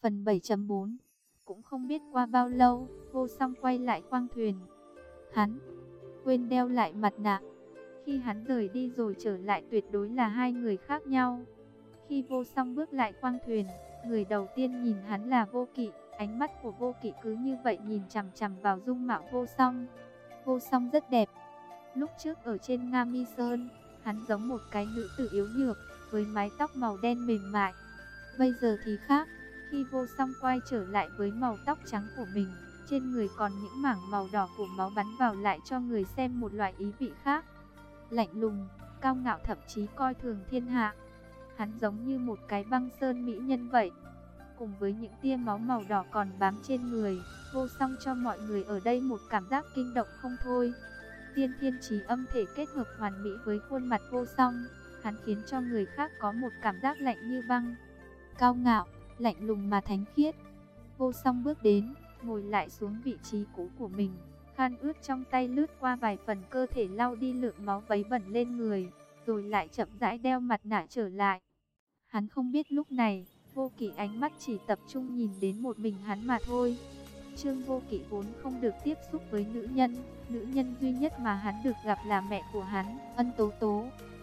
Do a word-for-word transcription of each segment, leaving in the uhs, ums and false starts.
Phần bảy chấm bốn. Cũng không biết qua bao lâu, Vô Song quay lại khoang thuyền. Hắn quên đeo lại mặt nạ. Khi hắn rời đi rồi trở lại tuyệt đối là hai người khác nhau. Khi Vô Song bước lại khoang thuyền, người đầu tiên nhìn hắn là Vô Kỵ. Ánh mắt của Vô Kỵ cứ như vậy nhìn chằm chằm vào dung mạo Vô Song. Vô Song rất đẹp. Lúc trước ở trên Nga Mi Sơn, hắn giống một cái nữ tử yếu nhược, với mái tóc màu đen mềm mại. Bây giờ thì khác, khi Vô Song quay trở lại với màu tóc trắng của mình, trên người còn những mảng màu đỏ của máu bắn vào lại cho người xem một loại ý vị khác. Lạnh lùng, cao ngạo, thậm chí coi thường thiên hạ. Hắn giống như một cái băng sơn mỹ nhân vậy. Cùng với những tia máu màu đỏ còn bám trên người, Vô Song cho mọi người ở đây một cảm giác kinh động không thôi. Tiên thiên chí âm thể kết hợp hoàn mỹ với khuôn mặt Vô Song, hắn khiến cho người khác có một cảm giác lạnh như băng. Cao ngạo, lạnh lùng mà thánh khiết. Vô Song bước đến, ngồi lại xuống vị trí cũ của mình, khăn ướt trong tay lướt qua vài phần cơ thể lau đi lượng máu vấy bẩn lên người, rồi lại chậm rãi đeo mặt nạ trở lại. Hắn không biết lúc này, Vô Kỵ ánh mắt chỉ tập trung nhìn đến một mình hắn mà thôi. Trương Vô Kỵ vốn không được tiếp xúc với nữ nhân, nữ nhân duy nhất mà hắn được gặp là mẹ của hắn, Ân Tố Tố.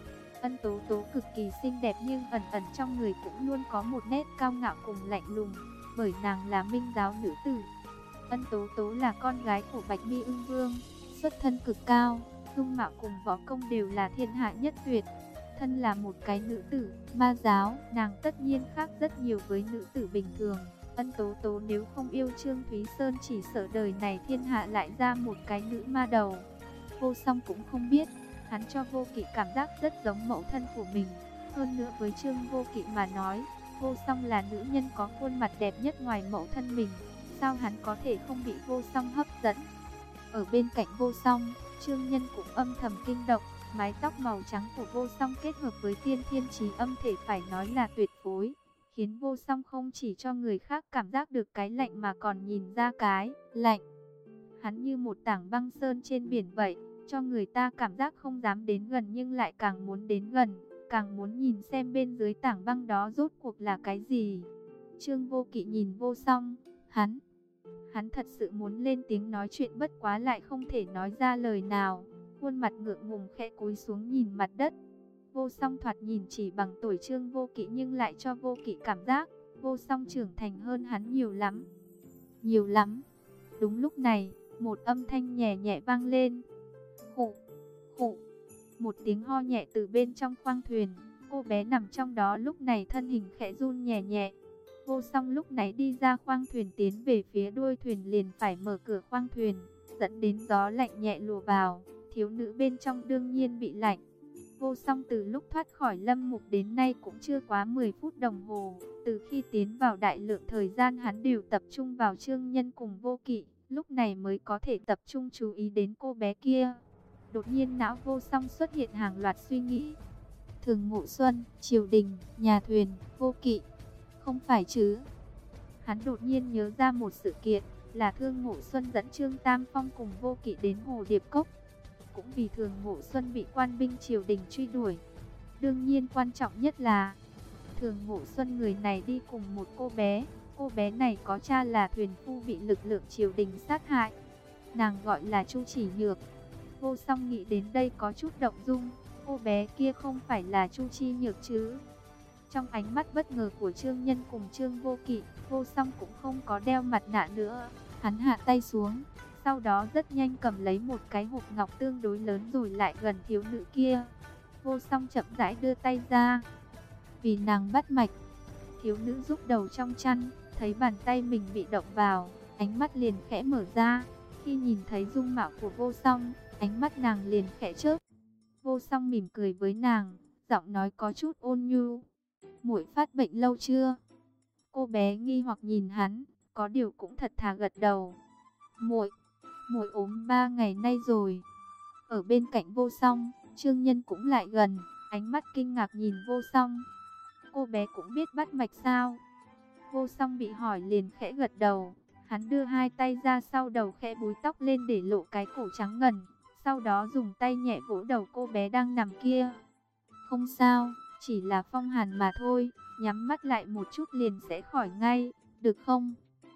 Ân Tố Tố cực kỳ xinh đẹp nhưng ẩn ẩn trong người cũng luôn có một nét cao ngạo cùng lạnh lùng, bởi nàng là Minh giáo nữ tử. Ân Tố Tố là con gái của Bạch Mi Ưng Vương, xuất thân cực cao, dung mạo cùng võ công đều là thiên hạ nhất tuyệt. Thân là một cái nữ tử ma giáo, nàng tất nhiên khác rất nhiều với nữ tử bình thường. Ân Tố Tố nếu không yêu Trương Thúy Sơn chỉ sợ đời này thiên hạ lại ra một cái nữ ma đầu. Vô Song cũng không biết, hắn cho Vô Kỵ cảm giác rất giống mẫu thân của mình. Hơn nữa với Trương Vô Kỵ mà nói, Vô Song là nữ nhân có khuôn mặt đẹp nhất ngoài mẫu thân mình. Sao hắn có thể không bị Vô Song hấp dẫn? Ở bên cạnh Vô Song, Trương Nhân cũng âm thầm kinh động. Mái tóc màu trắng của Vô Song kết hợp với tiên thiên chí âm thể phải nói là tuyệt phối, khiến Vô Song không chỉ cho người khác cảm giác được cái lạnh mà còn nhìn ra cái lạnh. Hắn như một tảng băng sơn trên biển vậy, cho người ta cảm giác không dám đến gần nhưng lại càng muốn đến gần, càng muốn nhìn xem bên dưới tảng băng đó rốt cuộc là cái gì. Trương Vô Kỵ nhìn Vô Song, hắn, hắn thật sự muốn lên tiếng nói chuyện bất quá lại không thể nói ra lời nào. Khuôn mặt ngượng ngùng khẽ cúi xuống nhìn mặt đất. Vô Song thoạt nhìn chỉ bằng tuổi Trương Vô Kỵ nhưng lại cho Vô Kỵ cảm giác Vô Song trưởng thành hơn hắn nhiều lắm. Nhiều lắm. Đúng lúc này, một âm thanh nhẹ nhẹ vang lên. Khụ, khụ. Một tiếng ho nhẹ từ bên trong khoang thuyền. Cô bé nằm trong đó lúc này thân hình khẽ run nhẹ nhẹ. Vô Song lúc này đi ra khoang thuyền tiến về phía đuôi thuyền liền phải mở cửa khoang thuyền, dẫn đến gió lạnh nhẹ lùa vào. Thiếu nữ bên trong đương nhiên bị lạnh. Vô Song từ lúc thoát khỏi Lâm Mục đến nay cũng chưa quá mười phút đồng hồ. Từ khi tiến vào đại lượng thời gian hắn đều tập trung vào Trương Nhân cùng Vô Kỵ, lúc này mới có thể tập trung chú ý đến cô bé kia. Đột nhiên não Vô Song xuất hiện hàng loạt suy nghĩ. Thường Ngộ Xuân, triều đình, nhà thuyền, Vô Kỵ. Không phải chứ? Hắn đột nhiên nhớ ra một sự kiện, là Thương Ngộ Xuân dẫn Trương Tam Phong cùng Vô Kỵ đến Hồ Điệp Cốc. Cũng vì Thường Ngộ Xuân bị quan binh triều đình truy đuổi. Đương nhiên quan trọng nhất là Thường Ngộ Xuân người này đi cùng một cô bé. Cô bé này có cha là thuyền phu bị lực lượng triều đình sát hại. Nàng gọi là Chu Chỉ Nhược. Vô Song nghĩ đến đây có chút động dung. Cô bé kia không phải là Chu Chi Nhược chứ? Trong ánh mắt bất ngờ của Trương Nhân cùng Trương Vô Kỵ, Vô Song cũng không có đeo mặt nạ nữa. Hắn hạ tay xuống, sau đó rất nhanh cầm lấy một cái hộp ngọc tương đối lớn rồi lại gần thiếu nữ kia. Vô Song chậm rãi đưa tay ra. Vì nàng bắt mạch. Thiếu nữ rúc đầu trong chăn, thấy bàn tay mình bị động vào, ánh mắt liền khẽ mở ra. Khi nhìn thấy dung mạo của Vô Song, ánh mắt nàng liền khẽ chớp. Vô Song mỉm cười với nàng, giọng nói có chút ôn nhu. Muội phát bệnh lâu chưa? Cô bé nghi hoặc nhìn hắn, có điều cũng thật thà gật đầu. Muội, muội ốm ba ngày nay rồi. Ở bên cạnh Vô Song, Trương Nhân cũng lại gần, ánh mắt kinh ngạc nhìn Vô Song. Cô bé cũng biết bắt mạch sao? Vô Song bị hỏi liền khẽ gật đầu. Hắn đưa hai tay ra sau đầu khẽ búi tóc lên để lộ cái cổ trắng ngần. Sau đó dùng tay nhẹ vỗ đầu cô bé đang nằm kia. Không sao, chỉ là phong hàn mà thôi, nhắm mắt lại một chút liền sẽ khỏi ngay. được không?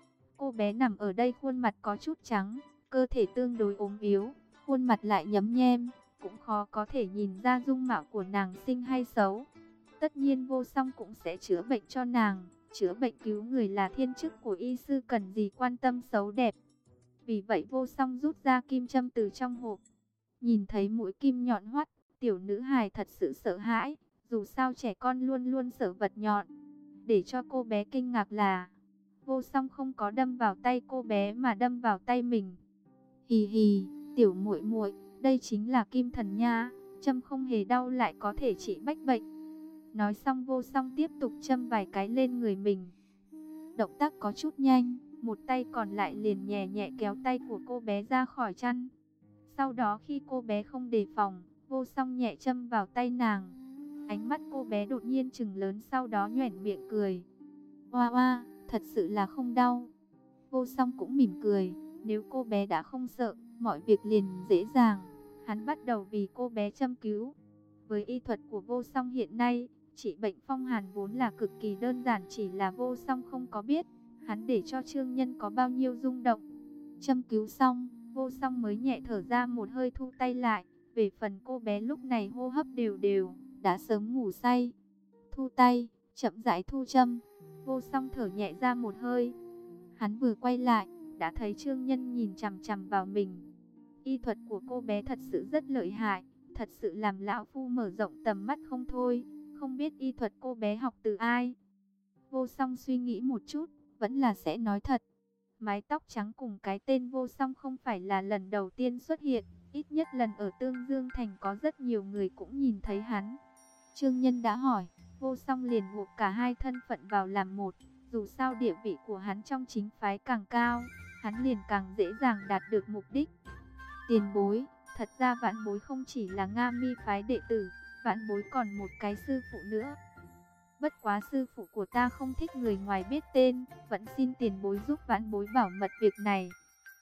Cô bé nằm ở đây khuôn mặt có chút trắng, cơ thể tương đối ốm yếu, khuôn mặt lại nhấm nhem, cũng khó có thể nhìn ra dung mạo của nàng xinh hay xấu. Tất nhiên Vô Song cũng sẽ chữa bệnh cho nàng, chữa bệnh cứu người là thiên chức của y sư, cần gì quan tâm xấu đẹp. Vì vậy Vô Song rút ra kim châm từ trong hộp. Nhìn thấy mũi kim nhọn hoắt, tiểu nữ hài thật sự sợ hãi, dù sao trẻ con luôn luôn sợ vật nhọn. Để cho cô bé kinh ngạc là Vô Song không có đâm vào tay cô bé mà đâm vào tay mình. Hì hì, tiểu muội muội, đây chính là kim thần nha, châm không hề đau lại có thể trị bách bệnh. Nói xong Vô Song tiếp tục châm vài cái lên người mình. Động tác có chút nhanh, một tay còn lại liền nhẹ nhẹ kéo tay của cô bé ra khỏi chăn. Sau đó khi cô bé không đề phòng, Vô Song nhẹ châm vào tay nàng. Ánh mắt cô bé đột nhiên trừng lớn, sau đó nhoẻn miệng cười. Oa oa, thật sự là không đau. Vô Song cũng mỉm cười, nếu cô bé đã không sợ, mọi việc liền dễ dàng. Hắn bắt đầu vì cô bé châm cứu. Với y thuật của Vô Song hiện nay, trị bệnh phong hàn vốn là cực kỳ đơn giản, chỉ là Vô Song không có biết hắn để cho Trương Nhân có bao nhiêu rung động. Châm cứu xong, Vô Song mới nhẹ thở ra một hơi, thu tay lại. Về phần cô bé lúc này hô hấp đều đều, đã sớm ngủ say. Thu tay, chậm rãi thu châm. Vô Song thở nhẹ ra một hơi. Hắn vừa quay lại, đã thấy Trương Nhân nhìn chằm chằm vào mình. Y thuật của cô bé thật sự rất lợi hại, thật sự làm lão phu mở rộng tầm mắt không thôi. Không biết y thuật cô bé học từ ai. Vô Song suy nghĩ một chút, vẫn là sẽ nói thật. Mái tóc trắng cùng cái tên Vô Song không phải là lần đầu tiên xuất hiện, ít nhất lần ở Tương Dương Thành có rất nhiều người cũng nhìn thấy hắn. Trương Nhân đã hỏi, Vô Song liền gộp cả hai thân phận vào làm một. Dù sao địa vị của hắn trong chính phái càng cao, hắn liền càng dễ dàng đạt được mục đích. Tiền bối, thật ra Vãn Bối không chỉ là Nga Mi phái đệ tử, Vãn Bối còn một cái sư phụ nữa. Bất quá sư phụ của ta không thích người ngoài biết tên, vẫn xin tiền bối giúp Vãn Bối bảo mật việc này.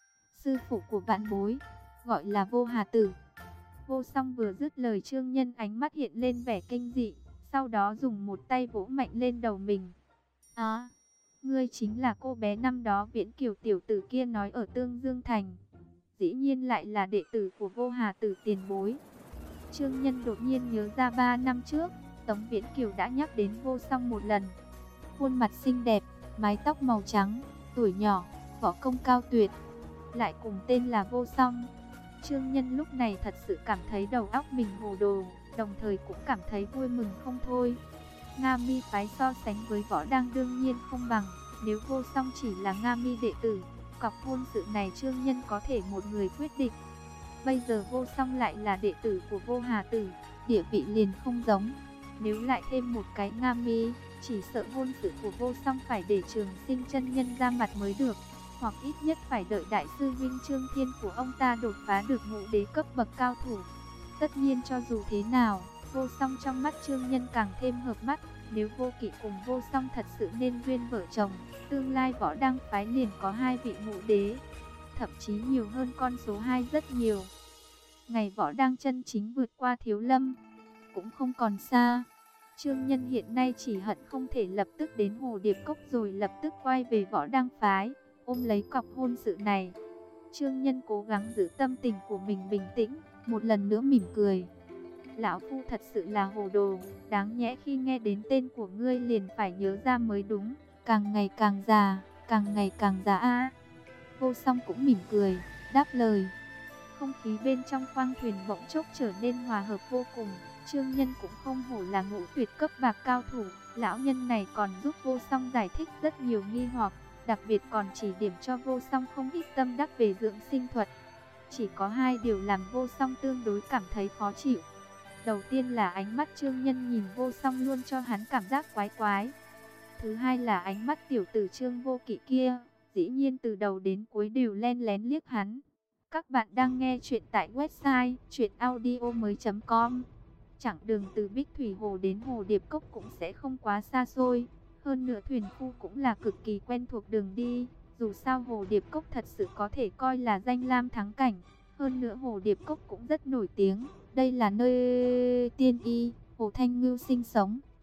Sư phụ của Vãn Bối, gọi là Vô Hà Tử. Vô Song vừa dứt lời, Trương Nhân ánh mắt hiện lên vẻ kinh dị, sau đó dùng một tay vỗ mạnh lên đầu mình. À, ngươi chính là cô bé năm đó Viễn Kiều tiểu tử kia nói ở Tương Dương Thành. Dĩ nhiên lại là đệ tử của Vô Hà Tử tiền bối. Trương Nhân đột nhiên nhớ ra ba năm trước, Tống Viễn Kiều đã nhắc đến Vô Song một lần. Khuôn mặt xinh đẹp, mái tóc màu trắng, tuổi nhỏ, võ công cao tuyệt, lại cùng tên là Vô Song. Trương Nhân lúc này thật sự cảm thấy đầu óc mình hồ đồ, đồng thời cũng cảm thấy vui mừng không thôi. Nga Mi phái so sánh với Võ Đang đương nhiên không bằng, nếu Vô Song chỉ là Nga Mi đệ tử, cọc hôn sự này Trương Nhân có thể một người quyết định. Bây giờ Vô Song lại là đệ tử của Vô Hà Tử, địa vị liền không giống. Nếu lại thêm một cái Nga Mi, chỉ sợ hôn sự của Vô Song phải để Trường Sinh chân nhân ra mặt mới được, hoặc ít nhất phải đợi đại sư huynh Trương Thiên của ông ta đột phá được ngũ đế cấp bậc cao thủ. Tất nhiên cho dù thế nào, Vô Song trong mắt Trương Nhân càng thêm hợp mắt. Nếu Vô Kỵ cùng Vô Song thật sự nên duyên vợ chồng, tương lai Võ Đăng phái liền có hai vị ngũ đế, thậm chí nhiều hơn con số hai rất nhiều. Ngày Võ Đăng chân chính vượt qua Thiếu Lâm cũng không còn xa. Trương Nhân hiện nay chỉ hận không thể lập tức đến Hồ Điệp Cốc rồi lập tức quay về Võ Đăng phái, ôm lấy cọc hôn sự này. Trương Nhân cố gắng giữ tâm tình của mình bình tĩnh, một lần nữa mỉm cười. Lão phu thật sự là hồ đồ, đáng nhẽ khi nghe đến tên của ngươi liền phải nhớ ra mới đúng. Càng ngày càng già, càng ngày càng già a. Vô Song cũng mỉm cười, đáp lời. Không khí bên trong khoang thuyền bỗng chốc trở nên hòa hợp vô cùng. Trương Nhân cũng không hổ là ngũ tuyệt cấp bạc cao thủ, lão nhân này còn giúp Vô Song giải thích rất nhiều nghi hoặc, đặc biệt còn chỉ điểm cho Vô Song không ít tâm đắc về dưỡng sinh thuật. Chỉ có hai điều làm Vô Song tương đối cảm thấy khó chịu. Đầu tiên là ánh mắt Trương Nhân nhìn Vô Song luôn cho hắn cảm giác quái quái. Thứ hai là ánh mắt tiểu tử Trương Vô Kỵ kia, dĩ nhiên từ đầu đến cuối đều len lén liếc hắn. Các bạn đang nghe chuyện tại website truyện audio mới chấm com. Chặng đường từ Bích Thủy Hồ đến Hồ Điệp Cốc cũng sẽ không quá xa xôi. Hơn nữa thuyền phu cũng là cực kỳ quen thuộc đường đi. Dù sao Hồ Điệp Cốc thật sự có thể coi là danh lam thắng cảnh. Hơn nữa Hồ Điệp Cốc cũng rất nổi tiếng. Đây là nơi tiên y, Hồ Thanh Ngưu sinh sống.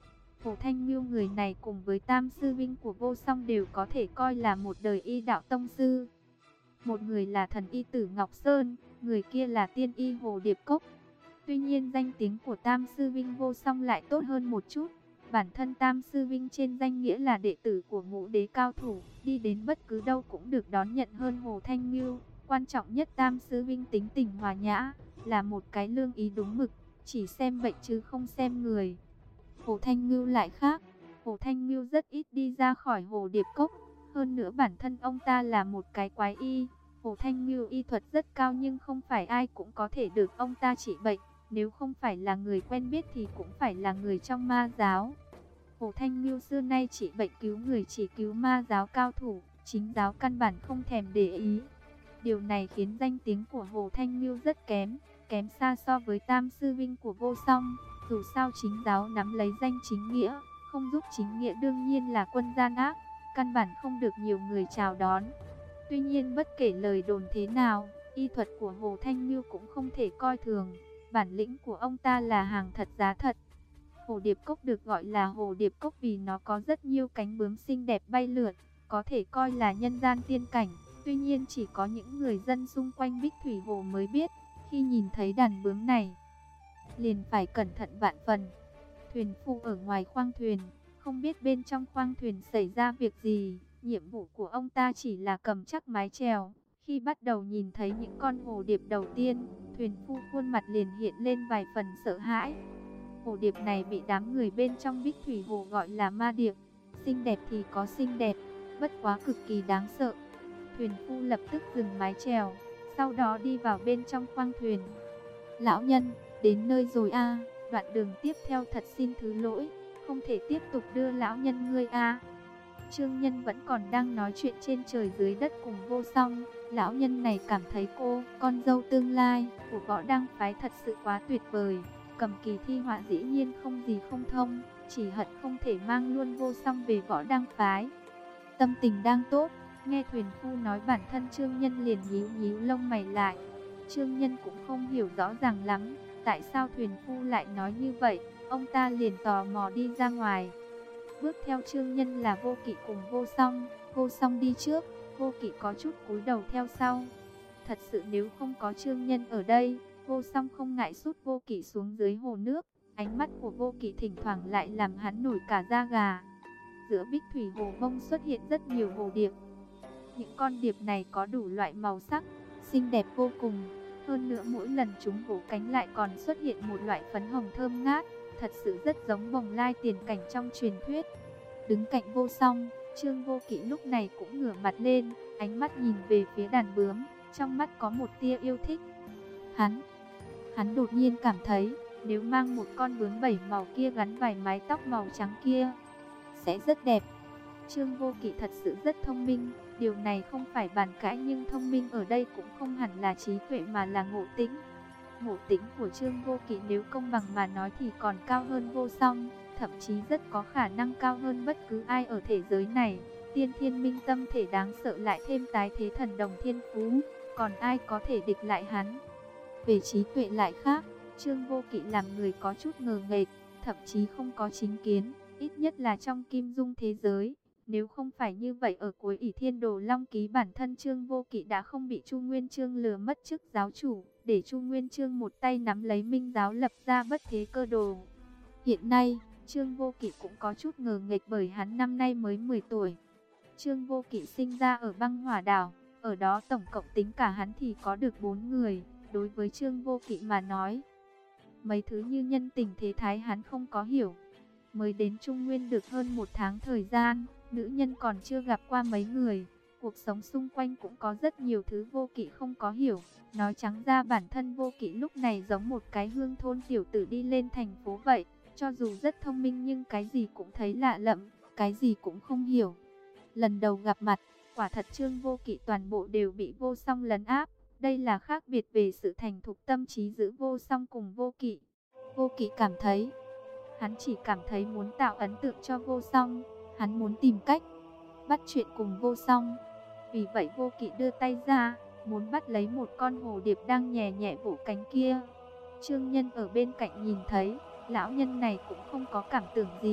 Hồ Thanh Ngưu người này cùng với tam sư vinh của Vô Song đều có thể coi là một đời y đạo tông sư. Một người là thần y Tử Ngọc Sơn, người kia là tiên y Hồ Điệp Cốc. Tuy nhiên danh tiếng của tam sư vinh Vô Song lại tốt hơn một chút. Bản thân tam sư vinh trên danh nghĩa là đệ tử của ngũ đế cao thủ, đi đến bất cứ đâu cũng được đón nhận hơn Hồ Thanh Ngưu. Quan trọng nhất tam sư vinh tính tình hòa nhã, là một cái lương ý đúng mực, chỉ xem bệnh chứ không xem người. Hồ Thanh Ngưu lại khác, Hồ Thanh Ngưu rất ít đi ra khỏi Hồ Điệp Cốc, hơn nữa bản thân ông ta là một cái quái y. Hồ Thanh Ngưu y thuật rất cao nhưng không phải ai cũng có thể được ông ta trị bệnh, nếu không phải là người quen biết thì cũng phải là người trong ma giáo. Hồ Thanh Ngưu xưa nay trị bệnh cứu người chỉ cứu ma giáo cao thủ, chính giáo căn bản không thèm để ý. Điều này khiến danh tiếng của Hồ Thanh Ngưu rất kém, kém xa so với tam sư vinh của Vô Song. Dù sao chính giáo nắm lấy danh chính nghĩa, không giúp chính nghĩa đương nhiên là quân gian ác, căn bản không được nhiều người chào đón. Tuy nhiên bất kể lời đồn thế nào, y thuật của Hồ Thanh Ngưu cũng không thể coi thường, bản lĩnh của ông ta là hàng thật giá thật. Hồ Điệp Cốc được gọi là Hồ Điệp Cốc vì nó có rất nhiều cánh bướm xinh đẹp bay lượn, có thể coi là nhân gian tiên cảnh. Tuy nhiên chỉ có những người dân xung quanh Bích Thủy Hồ mới biết, khi nhìn thấy đàn bướm này, liền phải cẩn thận vạn phần. Thuyền phu ở ngoài khoang thuyền, không biết bên trong khoang thuyền xảy ra việc gì, nhiệm vụ của ông ta chỉ là cầm chắc mái chèo. Khi bắt đầu nhìn thấy những con hồ điệp đầu tiên, thuyền phu khuôn mặt liền hiện lên vài phần sợ hãi. Hồ điệp này bị đám người bên trong Bích Thủy Hồ gọi là ma điệp, xinh đẹp thì có xinh đẹp, bất quá cực kỳ đáng sợ. Thuyền phu lập tức dừng mái chèo, sau đó đi vào bên trong khoang thuyền. Lão nhân, đến nơi rồi a, đoạn đường tiếp theo thật xin thứ lỗi, không thể tiếp tục đưa lão nhân ngươi a. Trương Nhân vẫn còn đang nói chuyện trên trời dưới đất cùng Vô Song. Lão nhân này cảm thấy cô, con dâu tương lai của Võ Đăng phái thật sự quá tuyệt vời. Cầm kỳ thi họa dĩ nhiên không gì không thông, chỉ hận không thể mang luôn Vô Song về Võ Đăng phái. Tâm tình đang tốt, nghe thuyền phu nói bản thân Trương Nhân liền nhíu nhíu lông mày lại. Trương Nhân cũng không hiểu rõ ràng lắm, tại sao thuyền phu lại nói như vậy, ông ta liền tò mò đi ra ngoài. Bước theo Trương Nhân là Vô Kỵ cùng Vô Song, Vô Song đi trước, Vô Kỵ có chút cúi đầu theo sau. Thật sự nếu không có Trương Nhân ở đây, Vô Song không ngại sút Vô Kỵ xuống dưới hồ nước. Ánh mắt của Vô Kỵ thỉnh thoảng lại làm hắn nổi cả da gà. Giữa Bích Thủy Hồ bông xuất hiện rất nhiều hồ điệp. Những con điệp này có đủ loại màu sắc, xinh đẹp vô cùng. Hơn nữa mỗi lần chúng vỗ cánh lại còn xuất hiện một loại phấn hồng thơm ngát, thật sự rất giống bồng lai tiền cảnh trong truyền thuyết. Đứng cạnh Vô Song, Trương Vô Kỵ lúc này cũng ngửa mặt lên, ánh mắt nhìn về phía đàn bướm, trong mắt có một tia yêu thích. Hắn, hắn đột nhiên cảm thấy, nếu mang một con bướm bảy màu kia gắn vài mái tóc màu trắng kia, sẽ rất đẹp. Trương Vô Kỵ thật sự rất thông minh, điều này không phải bàn cãi, nhưng thông minh ở đây cũng không hẳn là trí tuệ mà là ngộ tính. Ngộ tính của Trương Vô Kỵ nếu công bằng mà nói thì còn cao hơn Vô Song, thậm chí rất có khả năng cao hơn bất cứ ai ở thế giới này. Tiên thiên minh tâm thể đáng sợ lại thêm tái thế thần đồng thiên phú, còn ai có thể địch lại hắn. Về trí tuệ lại khác, Trương Vô Kỵ làm người có chút ngờ nghệch, thậm chí không có chính kiến, ít nhất là trong kim dung thế giới. Nếu không phải như vậy, ở cuối ỷ thiên đồ long ký bản thân Trương Vô Kỵ đã không bị Chu Nguyên Chương lừa mất chức giáo chủ, để Chu Nguyên Chương một tay nắm lấy minh giáo lập ra bất thế cơ đồ. Hiện nay, Trương Vô Kỵ cũng có chút ngờ nghệch bởi hắn năm nay mới mười tuổi. Trương Vô Kỵ sinh ra ở băng hỏa đảo, ở đó tổng cộng tính cả hắn thì có được bốn người. Đối với Trương Vô Kỵ mà nói, mấy thứ như nhân tình thế thái hắn không có hiểu. Mới đến Trung Nguyên được hơn một tháng thời gian, nữ nhân còn chưa gặp qua mấy người. Cuộc sống xung quanh cũng có rất nhiều thứ Vô Kỵ không có hiểu. Nói trắng ra bản thân Vô Kỵ lúc này giống một cái hương thôn tiểu tử đi lên thành phố vậy. Cho dù rất thông minh nhưng cái gì cũng thấy lạ lẫm, cái gì cũng không hiểu. Lần đầu gặp mặt, quả thật Trương Vô Kỵ toàn bộ đều bị Vô Song lấn áp. Đây là khác biệt về sự thành thục tâm trí giữa Vô Song cùng Vô Kỵ. Vô Kỵ cảm thấy, hắn chỉ cảm thấy muốn tạo ấn tượng cho Vô Song, hắn muốn tìm cách bắt chuyện cùng Vô Song. Vì vậy Vô Kỵ đưa tay ra, muốn bắt lấy một con hồ điệp đang nhẹ nhẹ vỗ cánh kia. Trương Nhân ở bên cạnh nhìn thấy, lão nhân này cũng không có cảm tưởng gì,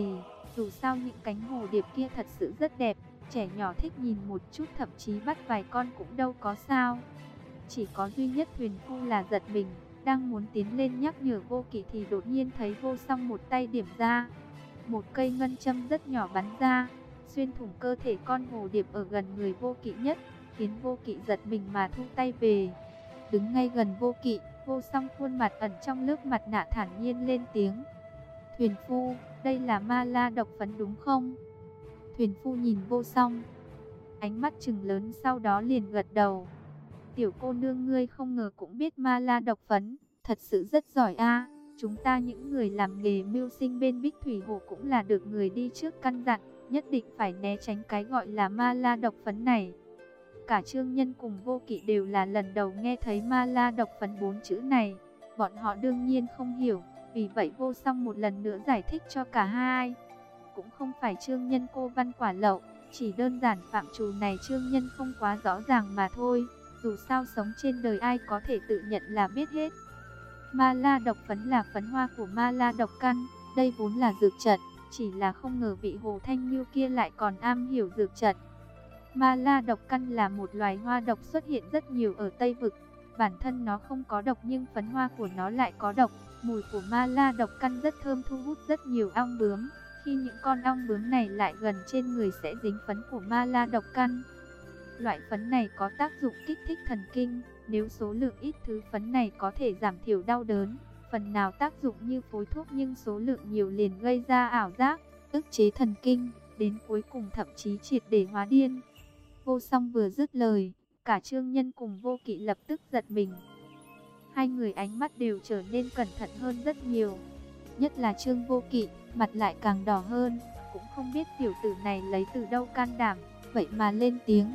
Dù sao những cánh hồ điệp kia thật sự rất đẹp, trẻ nhỏ thích nhìn một chút, thậm chí bắt vài con cũng đâu có sao. Chỉ có duy nhất Thuyền Phu là giật mình, đang muốn tiến lên nhắc nhở Vô Kỵ thì đột nhiên thấy Vô Song một tay điểm ra. Một cây ngân châm rất nhỏ bắn ra, xuyên thủng cơ thể con hồ điệp ở gần người Vô Kỵ nhất, khiến Vô Kỵ giật mình mà thu tay về. Đứng ngay gần Vô Kỵ, Vô Song khuôn mặt ẩn trong lớp mặt nạ thản nhiên lên tiếng. Thuyền Phu, đây là ma la độc phấn đúng không? Thuyền Phu nhìn Vô Song, ánh mắt trừng lớn, sau đó liền gật đầu. Tiểu cô nương, ngươi không ngờ cũng biết ma la độc phấn, thật sự rất giỏi a. Chúng ta những người làm nghề mưu sinh bên Bích Thủy Hồ cũng là được người đi trước căn dặn, nhất định phải né tránh cái gọi là ma la độc phấn này. Cả Trương Nhân cùng Vô Kỵ đều là lần đầu nghe thấy ma la độc phấn bốn chữ này, bọn họ đương nhiên không hiểu, vì vậy Vô Song một lần nữa giải thích cho cả hai. Cũng không phải Trương Nhân cô văn quả lậu, chỉ đơn giản phạm trù này Trương Nhân không quá rõ ràng mà thôi. Dù sao sống trên đời ai có thể tự nhận là biết hết. Ma la độc phấn là phấn hoa của ma la độc căn, đây vốn là dược trận, chỉ là không ngờ vị Hồ Thanh Nhu kia lại còn am hiểu dược trận. Ma la độc căn là một loài hoa độc xuất hiện rất nhiều ở Tây Vực, bản thân nó không có độc nhưng phấn hoa của nó lại có độc. Mùi của ma la độc căn rất thơm, thu hút rất nhiều ong bướm, khi những con ong bướm này lại gần trên người sẽ dính phấn của ma la độc căn. Loại phấn này có tác dụng kích thích thần kinh, nếu số lượng ít thứ phấn này có thể giảm thiểu đau đớn, phần nào tác dụng như phối thuốc, nhưng số lượng nhiều liền gây ra ảo giác, ức chế thần kinh, đến cuối cùng thậm chí triệt để hóa điên. Vô Song vừa dứt lời, cả Trương Nhân cùng Vô Kỵ lập tức giật mình. Hai người ánh mắt đều trở nên cẩn thận hơn rất nhiều, nhất là Trương Vô Kỵ, mặt lại càng đỏ hơn, cũng không biết tiểu tử này lấy từ đâu can đảm, vậy mà lên tiếng.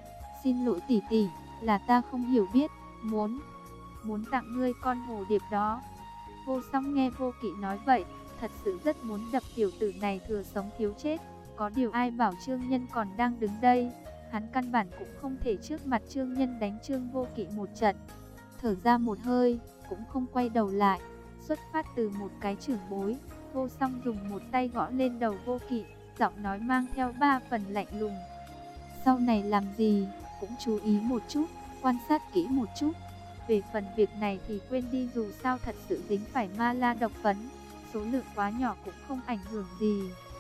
Xin lỗi tỷ tỷ, là ta không hiểu biết, muốn, muốn tặng ngươi con hồ điệp đó. Vô Song nghe Vô Kỵ nói vậy, thật sự rất muốn đập tiểu tử này thừa sống thiếu chết. Có điều ai bảo Trương Nhân còn đang đứng đây, hắn căn bản cũng không thể trước mặt Trương Nhân đánh Trương Vô Kỵ một trận. Thở ra một hơi, cũng không quay đầu lại, xuất phát từ một cái chưởng bối, Vô Song dùng một tay gõ lên đầu Vô Kỵ, giọng nói mang theo ba phần lạnh lùng. Sau này làm gì, cũng chú ý một chút, quan sát kỹ một chút. Về phần việc này thì quên đi, dù sao thật sự dính phải ma la độc phấn, số lượng quá nhỏ cũng không ảnh hưởng gì.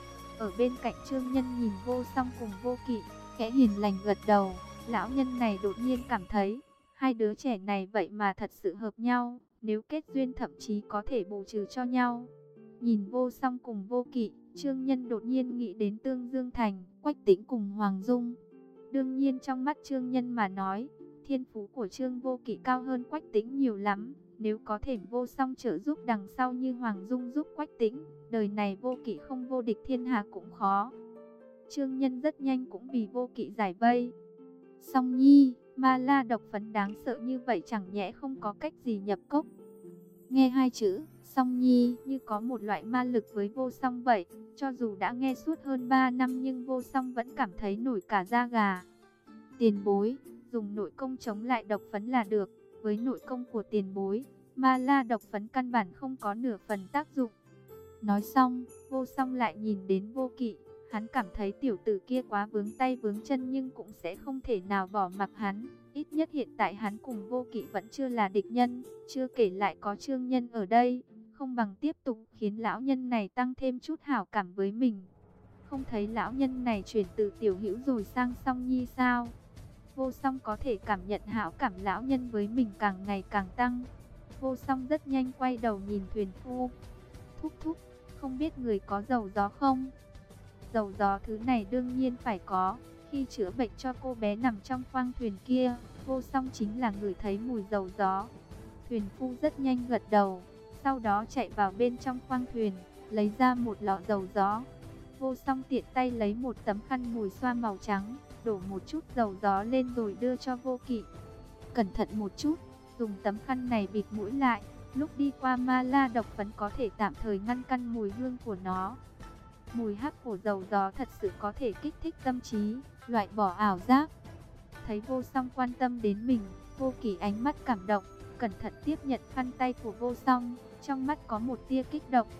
Ở bên cạnh Trương Nhân nhìn Vô Song cùng Vô Kỵ, khẽ hiền lành gật đầu. Lão nhân này đột nhiên cảm thấy, hai đứa trẻ này vậy mà thật sự hợp nhau, nếu kết duyên thậm chí có thể bù trừ cho nhau. Nhìn Vô Song cùng Vô Kỵ, Trương Nhân đột nhiên nghĩ đến Tương Dương Thành, Quách Tĩnh cùng Hoàng Dung. Đương nhiên trong mắt Trương Nhân mà nói, thiên phú của Trương Vô Kỵ cao hơn Quách Tĩnh nhiều lắm. Nếu có thể Vô Song trợ giúp đằng sau như Hoàng Dung giúp Quách Tĩnh, đời này Vô Kỵ không vô địch thiên hạ cũng khó. Trương Nhân rất nhanh cũng vì Vô Kỵ giải vây. Song Nhi, ma la độc phấn đáng sợ như vậy chẳng nhẽ không có cách gì nhập cốc? Nghe hai chữ Song Nhi như có một loại ma lực với Vô Song vậy. Cho dù đã nghe suốt hơn ba năm nhưng Vô Song vẫn cảm thấy nổi cả da gà. Tiền bối, dùng nội công chống lại độc phấn là được. Với nội công của tiền bối, ma la độc phấn căn bản không có nửa phần tác dụng. Nói xong, Vô Song lại nhìn đến Vô Kỵ. Hắn cảm thấy tiểu tử kia quá vướng tay vướng chân nhưng cũng sẽ không thể nào bỏ mặc hắn. Ít nhất hiện tại hắn cùng Vô Kỵ vẫn chưa là địch nhân, chưa kể lại có Trương Nhân ở đây. Không bằng tiếp tục khiến lão nhân này tăng thêm chút hảo cảm với mình. Không thấy lão nhân này chuyển từ tiểu hữu rồi sang Song Nhi sao? Vô Song có thể cảm nhận hảo cảm lão nhân với mình càng ngày càng tăng. Vô Song rất nhanh quay đầu nhìn Thuyền Phu. Thúc thúc, không biết người có dầu gió không? Dầu gió thứ này đương nhiên phải có. Khi chữa bệnh cho cô bé nằm trong khoang thuyền kia, Vô Song chính là người thấy mùi dầu gió. Thuyền Phu rất nhanh gật đầu, sau đó chạy vào bên trong khoang thuyền, lấy ra một lọ dầu gió. Vô Song tiện tay lấy một tấm khăn mùi xoa màu trắng, đổ một chút dầu gió lên rồi đưa cho Vô Kỵ. Cẩn thận một chút, dùng tấm khăn này bịt mũi lại, lúc đi qua ma la độc phấn có thể tạm thời ngăn căn mùi hương của nó. Mùi hắc của dầu gió thật sự có thể kích thích tâm trí, loại bỏ ảo giác. Thấy Vô Song quan tâm đến mình, Vô Kỵ ánh mắt cảm động, cẩn thận tiếp nhận khăn tay của Vô Song, trong mắt có một tia kích động.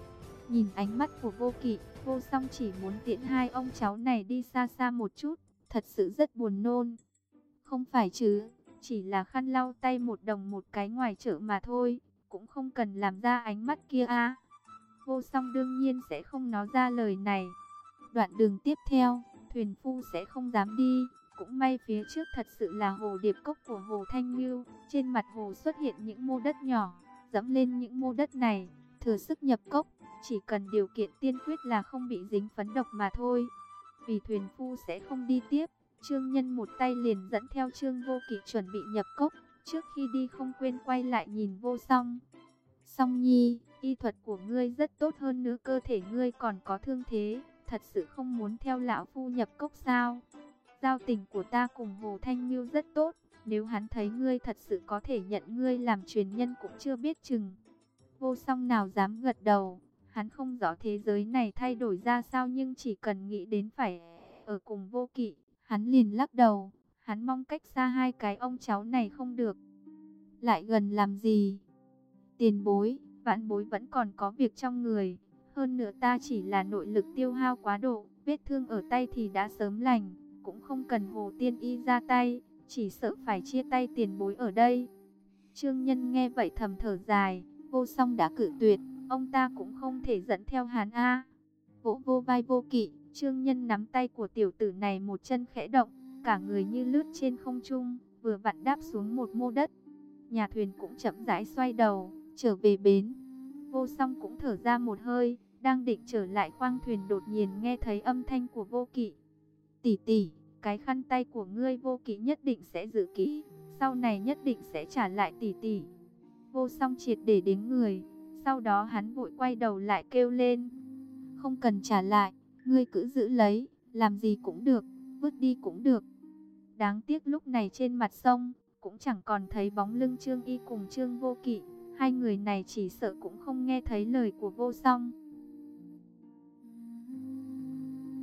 Nhìn ánh mắt của Vô Kỵ, Vô Song chỉ muốn tiễn hai ông cháu này đi xa xa một chút, thật sự rất buồn nôn. Không phải chứ, chỉ là khăn lau tay một đồng một cái ngoài chợ mà thôi, cũng không cần làm ra ánh mắt kia a. Vô Song đương nhiên sẽ không nói ra lời này. Đoạn đường tiếp theo, thuyền phu sẽ không dám đi. Cũng may phía trước thật sự là hồ điệp cốc của Hồ Thanh Ngưu. Trên mặt hồ xuất hiện những mô đất nhỏ, dẫm lên những mô đất này, thừa sức nhập cốc. Chỉ cần điều kiện tiên quyết là không bị dính phấn độc mà thôi. Vì thuyền phu sẽ không đi tiếp, Trương Nhân một tay liền dẫn theo Trương Vô Kỵ chuẩn bị nhập cốc. Trước khi đi không quên quay lại nhìn Vô Song. Song Nhi, y thuật của ngươi rất tốt, hơn nữa cơ thể ngươi còn có thương thế, thật sự không muốn theo lão phu nhập cốc sao? Giao tình của ta cùng Hồ Thanh Ngưu rất tốt, nếu hắn thấy ngươi thật sự có thể nhận ngươi làm truyền nhân cũng chưa biết chừng. Vô Song nào dám gật đầu, hắn không rõ thế giới này thay đổi ra sao, nhưng chỉ cần nghĩ đến phải ở cùng Vô Kỵ, hắn liền lắc đầu. Hắn mong cách xa hai cái ông cháu này không được. Lại gần làm gì? Tiền bối, vãn bối vẫn còn có việc trong người. Hơn nữa ta chỉ là nội lực tiêu hao quá độ, vết thương ở tay thì đã sớm lành, cũng không cần Hồ Tiên Y ra tay, chỉ sợ phải chia tay tiền bối ở đây. Trương Nhân nghe vậy thầm thở dài, Vô Song đã cự tuyệt, ông ta cũng không thể dẫn theo hắn a. Vỗ vô vai Vô Kỵ, Trương Nhân nắm tay của tiểu tử này một chân khẽ động, cả người như lướt trên không trung, vừa vặn đáp xuống một mô đất. Nhà thuyền cũng chậm rãi xoay đầu, trở về bến. Vô Song cũng thở ra một hơi, đang định trở lại khoang thuyền đột nhiên nghe thấy âm thanh của Vô Kỵ. Tỷ tỷ, cái khăn tay của ngươi Vô Kỵ nhất định sẽ giữ kỹ, sau này nhất định sẽ trả lại tỷ tỷ. Vô Song triệt để đến người, sau đó hắn vội quay đầu lại kêu lên. Không cần trả lại, ngươi cứ giữ lấy, làm gì cũng được, vứt đi cũng được. Đáng tiếc lúc này trên mặt sông cũng chẳng còn thấy bóng lưng Trương Y cùng Trương Vô Kỵ. Hai người này chỉ sợ cũng không nghe thấy lời của Vô Song.